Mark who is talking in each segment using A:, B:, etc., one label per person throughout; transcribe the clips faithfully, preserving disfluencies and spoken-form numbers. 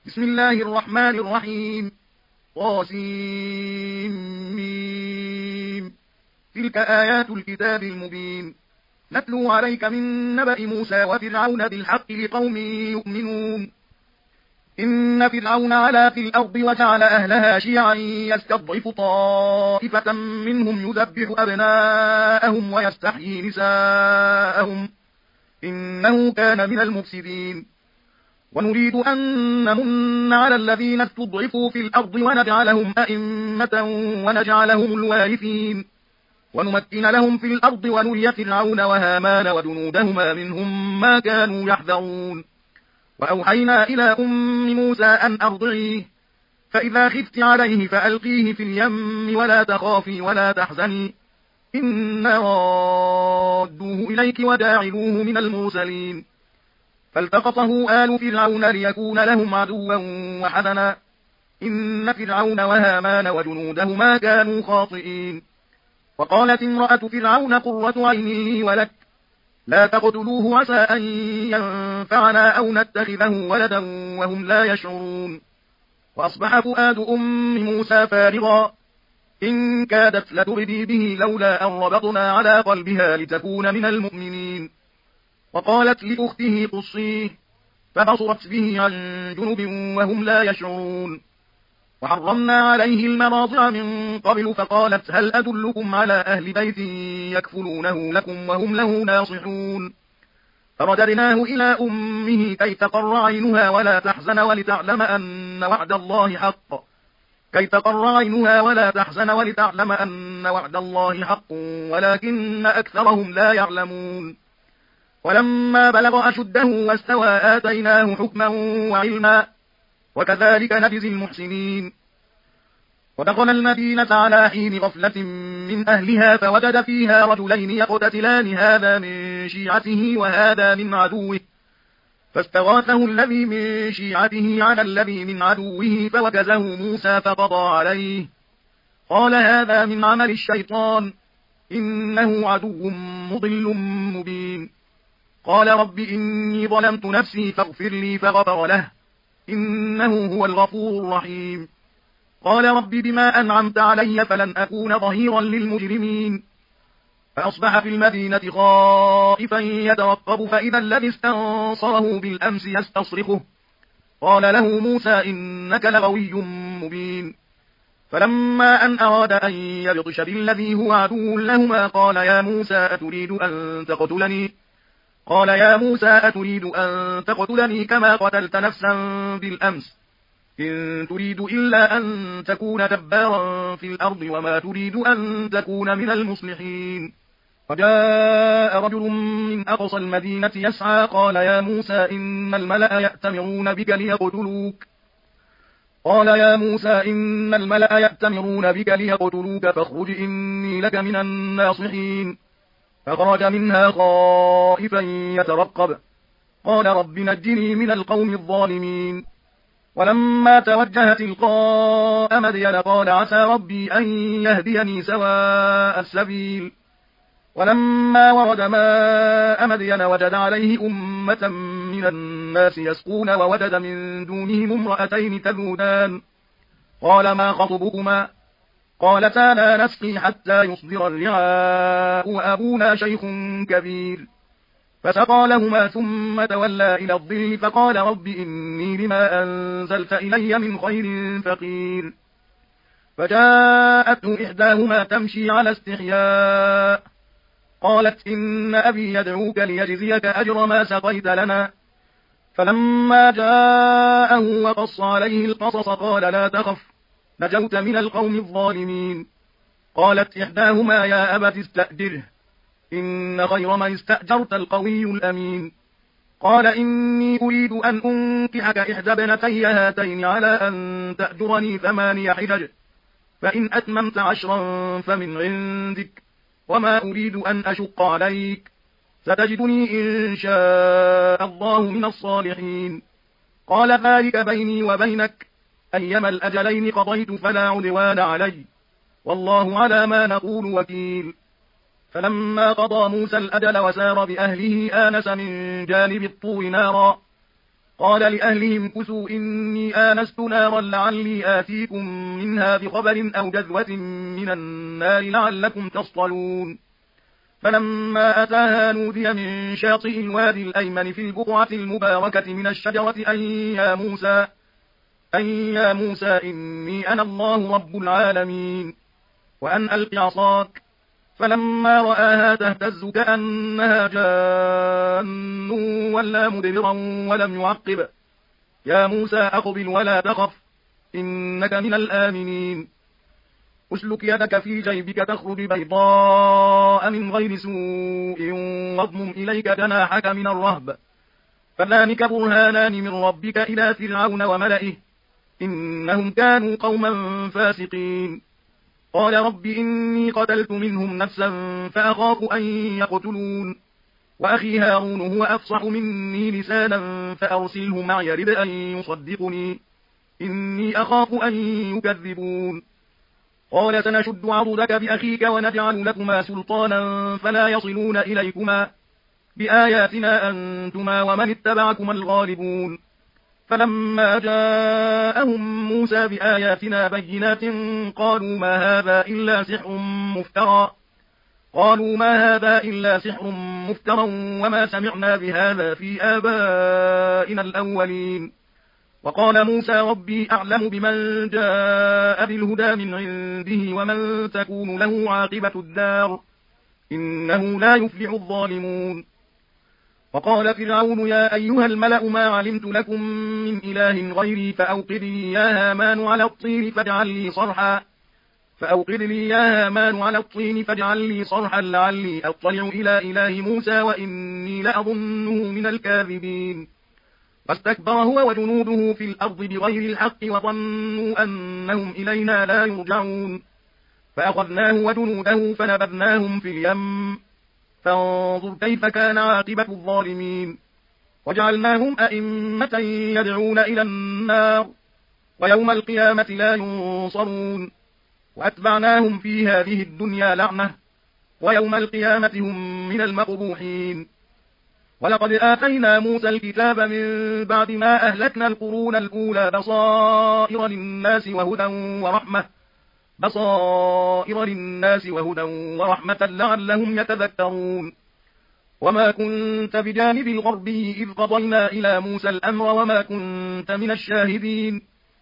A: بسم الله الرحمن الرحيم. طاسيم. تلك آيات الكتاب المبين. نتلو عليك من نبأ موسى وفرعون بالحق لقوم يؤمنون. إن فرعون علا في الأرض وجعل أهلها شيعا يستضعف طائفة منهم يذبح أبناءهم ويستحيي نساءهم إنه كان من المفسدين. ونريد أن نمن على الذين استضعفوا في الأرض ونجعلهم أئمة ونجعلهم الوارثين ونمكن لهم في الأرض ونري فرعون وهامان وجنودهما منهم ما كانوا يحذرون. وأوحينا إلى أم موسى أن أرضعيه فإذا خفت عليه فألقيه في اليم ولا تخافي ولا تحزني إنا رادوه إليك وجاعلوه من المرسلين. فالتقطه آل فرعون ليكون لهم عدوا وحزنا إن فرعون وهامان وجنودهما كانوا خاطئين. وقالت امرأة فرعون قرة عين لي ولك لا تقتلوه عسى أن ينفعنا أو نتخذه ولدا وهم لا يشعرون. وأصبح فؤاد أم موسى فارغا إن كادت لتبدي به لولا أن ربطنا على قلبها لتكون من المؤمنين. وقالت لأخته قصيه فبصرت به عن جنب وهم لا يشعرون. وحرمنا عليه المراضع من قبل فقالت هل أدلكم على أهل بيت يكفلونه لكم وهم له ناصحون. فرددناه إلى أمه كي تقر عينها ولا تحزن ولتعلم أن وعد الله حق كي تقر عينها ولا تحزن ولتعلم أن وعد الله حق ولكن أكثرهم لا يعلمون. ولما بلغ أشده واستوى آتيناه حكما وعلما وكذلك نجزي المحسنين. ودخل المدينة على حين غفلة من أهلها فوجد فيها رجلين يقتتلان هذا من شيعته وهذا من عدوه فاستغاثه الذي من شيعته على الذي من عدوه فوكزه موسى فقضى عليه قال هذا من عمل الشيطان إنه عدو مضل مبين. قال رب إني ظلمت نفسي فاغفر لي فغفر له إنه هو الغفور الرحيم. قال رب بما أنعمت علي فلن أكون ظهيرا للمجرمين. فأصبح في المدينة خائفا يترقب فإذا الذي استنصره بالأمس يستصرخه قال له موسى إنك لغوي مبين. فلما أن أراد أن يبطش بالذي هو عدو لهما قال يا موسى أتريد أن تقتلني قال يا موسى أتريد أن تقتلني كما قتلت نفسا بالأمس إن تريد إلا أن تكون جبارا في الأرض وما تريد أن تكون من المصلحين. وجاء رجل من أقصى المدينة يسعى قال يا موسى إن الملأ يأتمرون بك ليقتلوك قال يا موسى إن الملأ يأتمرون بك ليقتلوك فاخرج إني لك من الناصحين. فخرج منها خائفا يترقب قال رب نجني من القوم الظالمين. ولما توجه تلقاء مدين قال عسى ربي أن يهديني سواء السبيل. ولما ورد ماء مدين وجد عليه أمة من الناس يسقون ووجد من دونهم امرأتين تذودان قال ما خطبكما قالتا لا نسقي حتى يصدر الرعاء وأبونا شيخ كبير. فسقى لهما ثم تولى إلى الظل فقال رب إني لما أنزلت إلي من خير فقير. فجاءته إحداهما تمشي على استحياء قالت إن أبي يدعوك ليجزيك أجر ما سقيت لنا. فلما جاءه وقص عليه القصص قال لا تخف نجوت من القوم الظالمين. قالت إحداهما يا أبت استأجره إن خير من استأجرت القوي الأمين. قال إني أريد أن أنكحك إحدى ابنتي هاتين على أن تأجرني ثماني حجج فإن أتممت عشرا فمن عندك وما أريد أن أشق عليك ستجدني إن شاء الله من الصالحين. قال ذلك بيني وبينك أيما الأجلين قضيت فلا عدوان علي والله على ما نقول وكيل. فلما قضى موسى الأجل وسار بأهله آنس من جانب الطور نارا قال لأهلهم كثوا إني آنست نارا لعلي آتيكم منها بخبر أو جذوة من النار لعلكم تصطلون فلما أتاها نودي من شاطئ الوادي الأيمن في البقعة المباركة من الشجرة أن يا موسى أن يا موسى إني أنا الله رب العالمين وأن ألق عصاك فلما رآها تهتز كأنها جان ولا مدبرا ولم يعقب يا موسى أقبل ولا تخف إنك من الآمنين أسلك يدك في جيبك تخرج بيضاء من غير سوء واضمم إليك جناحك من الرهب فذلك برهانان من ربك إلى فرعون وملئه إنهم كانوا قوما فاسقين قال رب إني قتلت منهم نفسا فأخاف أن يقتلون وأخي هارون هو أفصح مني لسانا فأرسله معي رد أن يصدقني إني أخاف أن يكذبون قال سنشد عضدك بأخيك ونجعل لكما سلطانا فلا يصلون إليكما بآياتنا أنتما ومن اتبعكما الغالبون فلما جاءهم موسى بآياتنا بينات قالوا ما هذا إلا سحر مفترى قالوا ما هذا إلا سحر مفترى وما سمعنا بهذا في آبائنا الأولين وقال موسى ربي أعلم بمن جاء بالهدى من عنده ومن تكون له عاقبة الدار إنه لا يفلح الظالمون وقال فرعون يا أيها الملأ ما علمت لكم من إله غيري فأوقد لي يا هامان على الطين فاجعل لي صرحا فأوقد لي يا هامان على الطين فاجعل لي صرحا لعلي أطلع إلى إله موسى وإني لأظنه من الكاذبين فاستكبر هو وجنوده في الأرض بغير الحق وظنوا أنهم إلينا لا يرجعون فأخذناه وجنوده فنبذناهم في اليم فانظر كيف كان عاقبة الظالمين وجعلناهم أئمة يدعون إلى النار ويوم القيامة لا ينصرون وأتبعناهم في هذه الدنيا لعنة ويوم القيامة هم من المقبوحين ولقد آتينا موسى الكتاب من بعد ما أهلكنا القرون الأولى بصائر للناس وهدى ورحمة بصائر للناس وهدى ورحمة لعلهم يتذكرون وما كنت بجانب الغربي إذ قضينا إلى موسى الأمر وما كنت من الشاهدين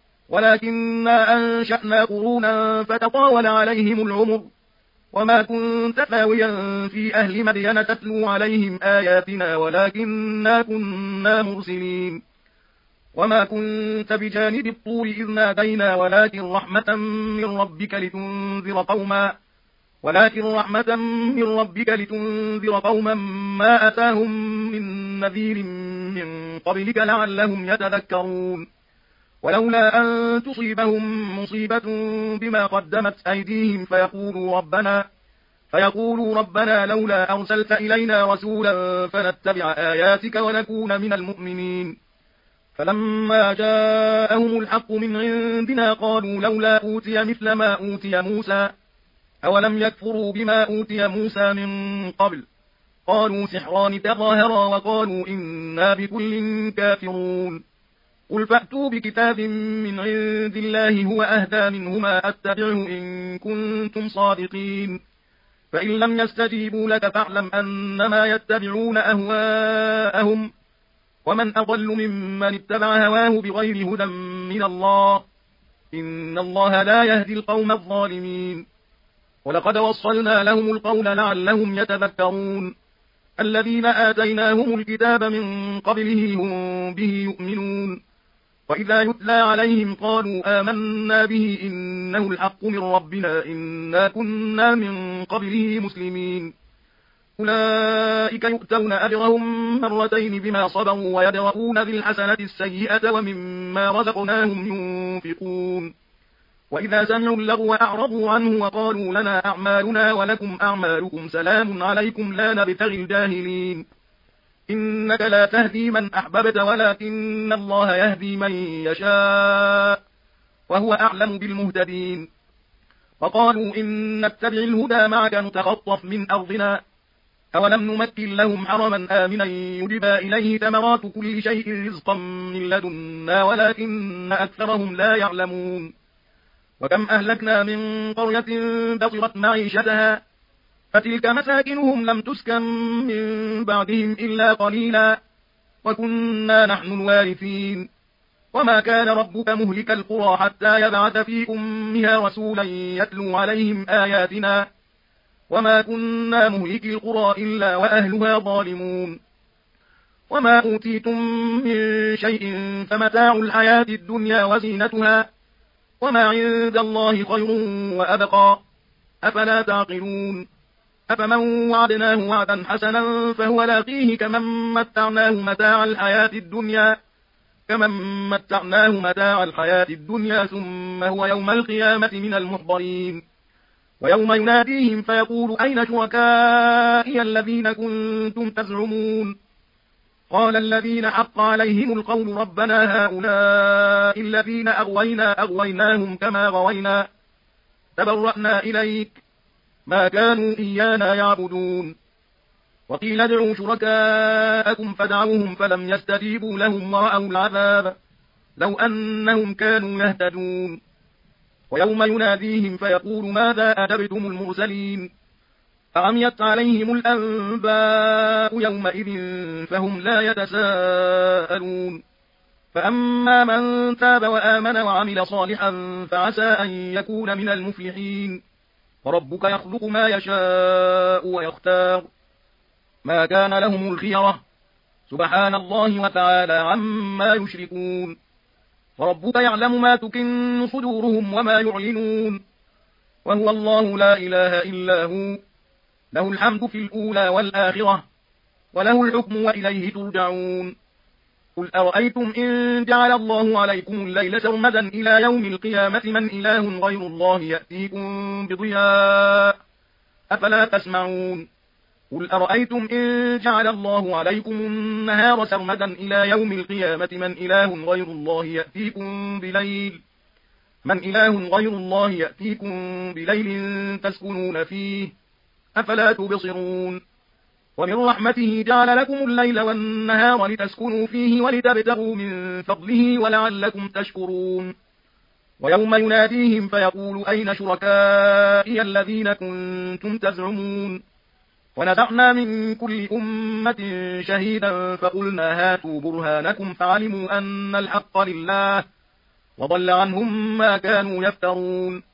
A: ولكننا أنشأنا قرونا فتطاول عليهم العمر وما كنت ثاويا في أهل مدين تتلو عليهم آياتنا ولكننا كنا مرسلين وما كنت بجانب الطور إذ نادينا ولكن رحمة من ربك لتنذر قوما ولكن رحمة من ربك لتنذر قوما ما أتاهم من نذير من قبلك لعلهم يتذكرون ولولا أن تصيبهم مصيبة بما قدمت أيديهم فيقولوا ربنا فيقولوا ربنا لولا أرسلت إلينا رسولا فنتبع آياتك ونكون من المؤمنين فلما جاءهم الحق من عندنا قالوا لولا أوتي مثل ما أوتي موسى أولم يكفروا بما أوتي موسى من قبل قالوا سحران تظاهرا وقالوا إنا بكل كافرون قل فأتوا بكتاب من عند الله هو أهدى منهما أتبعه إن كنتم صادقين فإن لم يستجيبوا لك فاعلم أنما يتبعون أهواءهم ومن أضل ممن اتبع هواه بغير هدى من الله إن الله لا يهدي القوم الظالمين ولقد وصلنا لهم القول لعلهم يتذكرون الذين آتيناهم الكتاب من قبله هم به يؤمنون وإذا يتلى عليهم قالوا آمنا به إنه الحق من ربنا إنا كنا من قبله مسلمين أولئك يؤتون أجرهم مرتين بما صبروا ويدرؤون بالحسنة السيئة ومما رزقناهم ينفقون وإذا سمعوا اللغو أعرضوا عنه وقالوا لنا أعمالنا ولكم أعمالكم سلام عليكم لا نبتغي الجاهلين إنك لا تهدي من أحببت ولكن الله يهدي من يشاء وهو أعلم بالمهتدين وقالوا إن نتبع الهدى معك نتخطف من أرضنا أولم نمكن لهم حرما آمنا يجبى إليه ثمرات كل شيء رزقا من لدنا ولكن أكثرهم لا يعلمون وكم أهلكنا من قرية بطرت معيشتها فتلك مساكنهم لم تسكن من بعدهم إلا قليلا وكنا نحن الوارثين وما كان ربك مهلك القرى حتى يبعث في أمها رسولا يتلو عليهم آياتنا وما كنا مهلك القرى إلا وأهلها ظالمون وما أوتيتم من شيء فمتاع الحياة الدنيا وزينتها وما عند الله خير وأبقى أفلا تعقلون أفمن وعدناه وعدا حسنا فهو لاقيه كمن متعناه متاع الحياة الدنيا كمن متعناه متاع الحياة الدنيا ثم هو يوم القيامة من المحضرين ويوم يناديهم فيقول أين شركائي الذين كنتم تزعمون قال الذين حق عليهم القول ربنا هؤلاء الذين أغوينا أغويناهم كما غوينا تبرأنا إليك ما كانوا إيانا يعبدون وقيل ادعوا شركاءكم فدعوهم فلم يستجيبوا لهم ورأوا العذاب لو أنهم كانوا يهتدون ويوم يناديهم فيقول ماذا أجبتم المرسلين فعميت عليهم الأنباء يومئذ فهم لا يتساءلون فأما من تاب وآمن وعمل صالحا فعسى أن يكون من المفلحين وربك يخلق ما يشاء ويختار ما كان لهم الخيرة سبحان الله وتعالى عما يشركون وربك يعلم ما تكن صدورهم وما يعلنون وهو الله لا إله إلا هو له الحمد في الأولى والآخرة وله الحكم وإليه ترجعون قل أرأيتم إن جعل الله عليكم الليل سرمدا إلى يوم القيامة من إله غير الله يأتيكم بضياء أفلا تسمعون قل أرأيتم إن جعل الله عليكم النهار سرمدا إلى يوم القيامة من إله غير الله يأتيكم بليل من إله غير الله يأتيكم بليل تسكنون فيه أفلا تبصرون ومن رحمته جعل لكم الليل والنهار لتسكنوا فيه ولتبتغوا من فضله ولعلكم تشكرون ويوم يناديهم فيقول أين شركائي الذين كنتم تزعمون ونزعنا من كل أمة شهيدا فقلنا هاتوا برهانكم فعلموا أن الحق لله وضل عنهم ما كانوا يفترون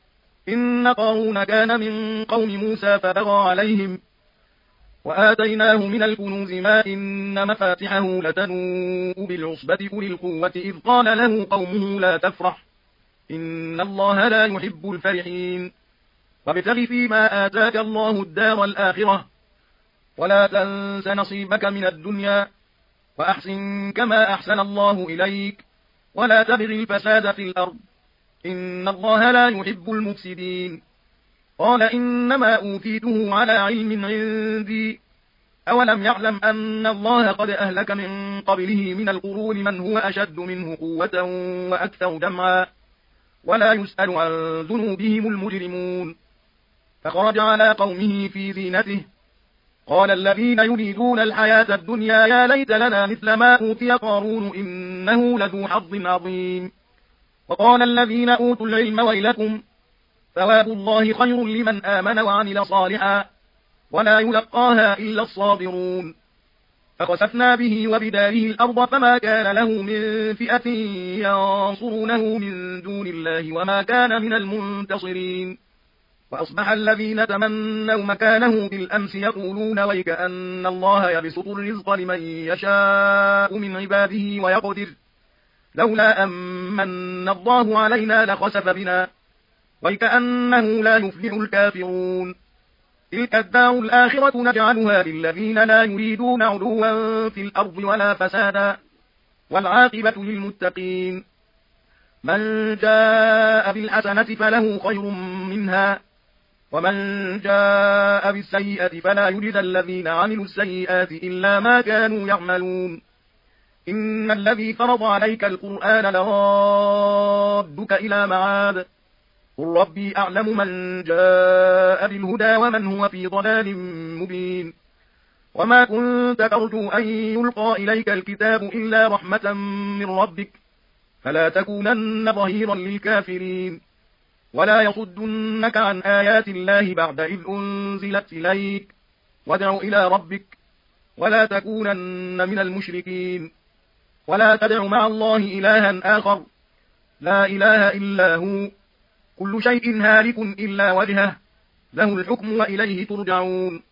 A: إن قارون كان من قوم موسى فبغى عليهم وآتيناه من الكنوز ما إن مفاتحه لتنوء بالعصبة أولي القوة إذ قال له قومه لا تفرح إن الله لا يحب الفرحين وابتغ فيما آتاك الله الدار الآخرة ولا تنس نصيبك من الدنيا وأحسن كما أحسن الله إليك ولا تبغ الفساد في الأرض إن الله لا يحب المفسدين قال إنما أوتيته على علم عندي أولم يعلم أن الله قد أهلك من قبله من القرون من هو أشد منه قوة وأكثر جمعا ولا يسأل عن ذنوبهم المجرمون فخرج على قومه في زينته قال الذين يريدون الحياة الدنيا يا ليت لنا مثل ما أوتي قارون إنه لذو حظ عظيم وقال الذين أوتوا العلم ويلكم ثواب الله خير لمن آمن وعمل صالحا ولا يلقاها إلا الصابرون فخسفنا به وبداره الأرض فما كان له من فئة ينصرونه من دون الله وما كان من المنتصرين وأصبح الذين تمنوا مكانه بالأمس يقولون ويكأن الله يبسط الرزق لمن يشاء من عباده ويقدر لولا أمن الله علينا لخسف بنا ويكأنه لا يفلح الكافرون تلك الدار الآخرة نجعلها للذين لا يريدون علوا في الأرض ولا فسادا والعاقبة للمتقين من جاء بالحسنة فله خير منها ومن جاء بالسيئة فلا يجزى الذين عملوا السيئات إلا ما كانوا يعملون إن الذي فرض عليك القرآن لرادك إلى معاد قل ربي أعلم من جاء بالهدى ومن هو في ضلال مبين وما كنت ترجو أن يلقى إليك الكتاب إلا رحمة من ربك فلا تكونن ظهيرا للكافرين ولا يصدنك عن آيات الله بعد إذ أنزلت إليك وادع إلى ربك ولا تكونن من المشركين ولا تدع مع الله إلها آخر لا إله إلا هو كل شيء هالك إلا وجهه له الحكم وإليه ترجعون